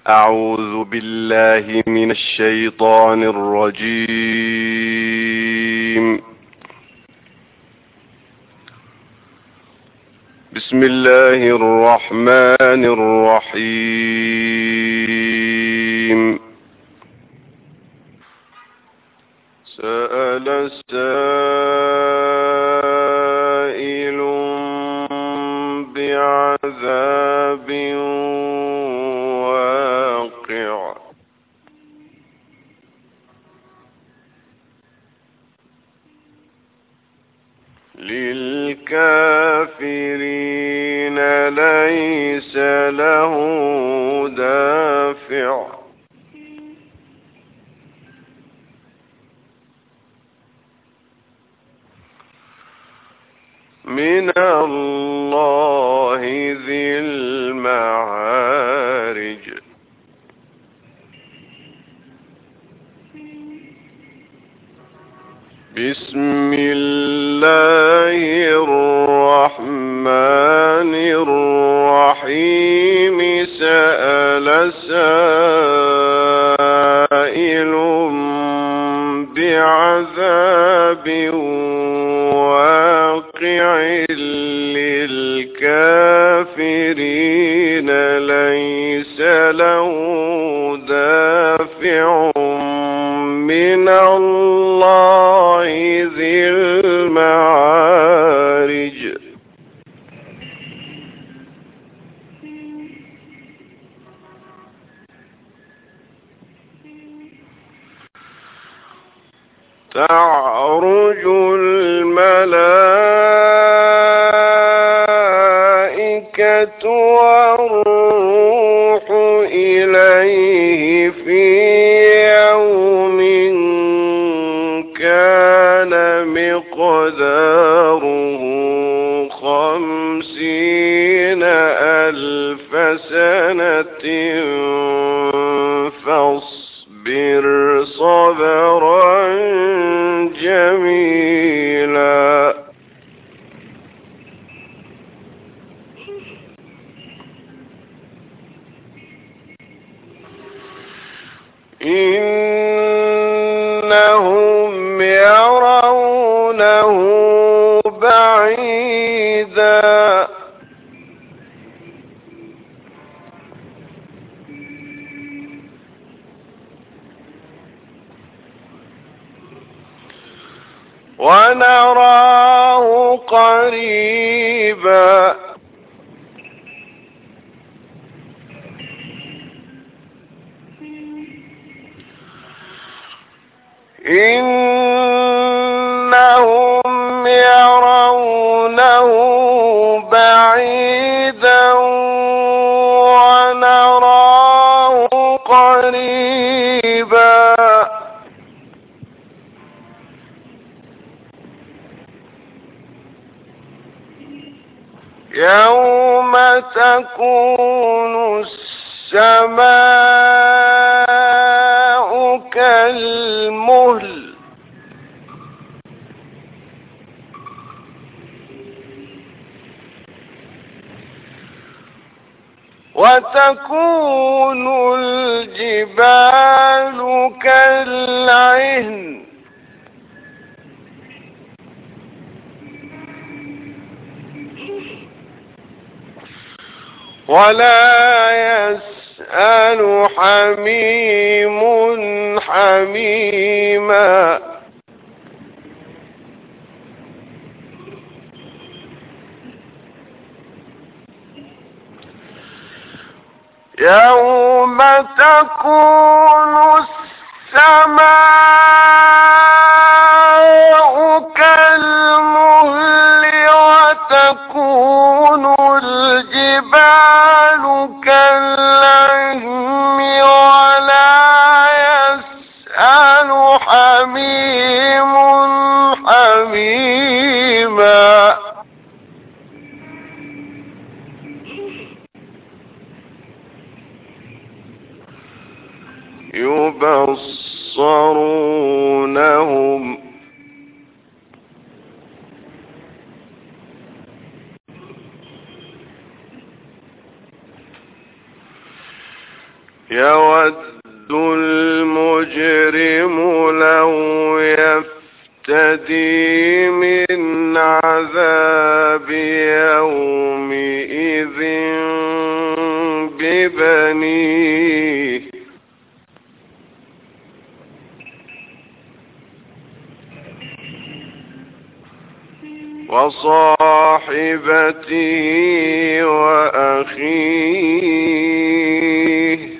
أعوذ بالله من الشيطان الرجيم. بسم الله الرحمن الرحيم. سأل سائل بعذاب واقع للكافرين ليس له دافع من الله ذي المعارج. بسم الله الرحمن الرحيم. سأل سائل بعذاب واقع للكافرين ليس له دافع من الله ذي المعارج. تعرج الملائكة والروح إليه في يوم كان مقداره 50,000 سنة فاصبر صبرا جميلا. إنهم يرونه بعيدا ونراه قريبا. إنهم يرونه بعيدا ونراه قريبا. يوم تكون السماء كالمهل وتكون الجبال كالعهن ولا يسأل حميم حميما. يوم تكون السماء كالمهل وتكون الجبال كالعهن ولا يسأل حميم حميما. يبصرونهم يود المجرم لو يفتدي من عذاب يومئذ ببنيه وصاحبته وأخيه